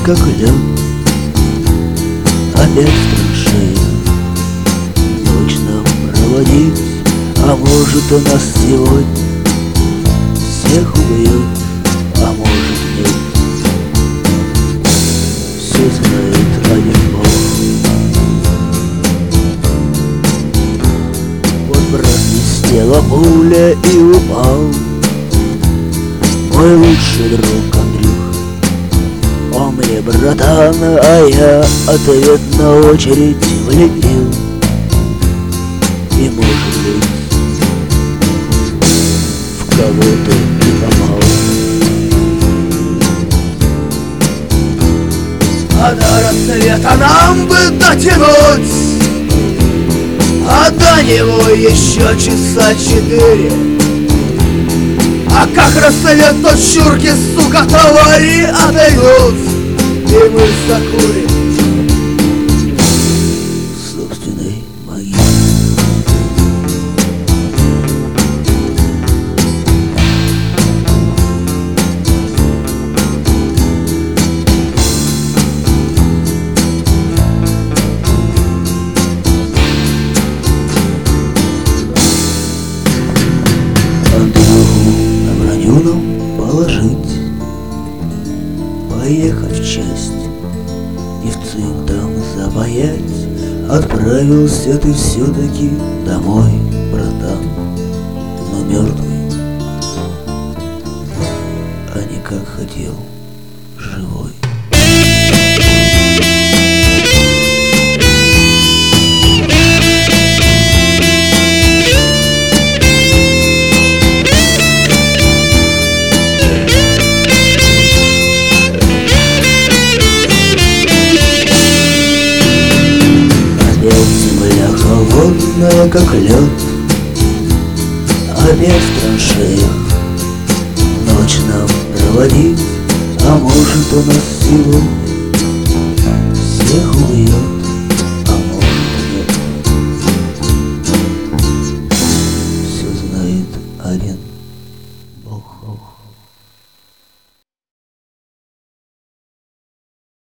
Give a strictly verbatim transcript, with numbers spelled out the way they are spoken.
как лед. Опять в траншеях ночь нам проводить, а может у нас сегодня всех убьет, а может нет. Все знает один Бог. Вот в раз свистела пуля и упал мой лучший друг Андрюх. Он мне братан, а я ответ на очередь влепил. И может быть в кого-то и попал. А до рассвета нам бы дотянуть, а до него еще часа четыре. А как рассвет, то чурки, сука, товари отойдут, и мы закурим в собственной могиле. Нам положить, поехать в часть и в цинк там запаять. Отправился ты все-таки домой, братан, но мертвый, а не как хотел, живой. Земля холодная, как лед, опять в траншеях ночь нам проводить, а может у нас сегодня всех убьет, а может нет. Все знает один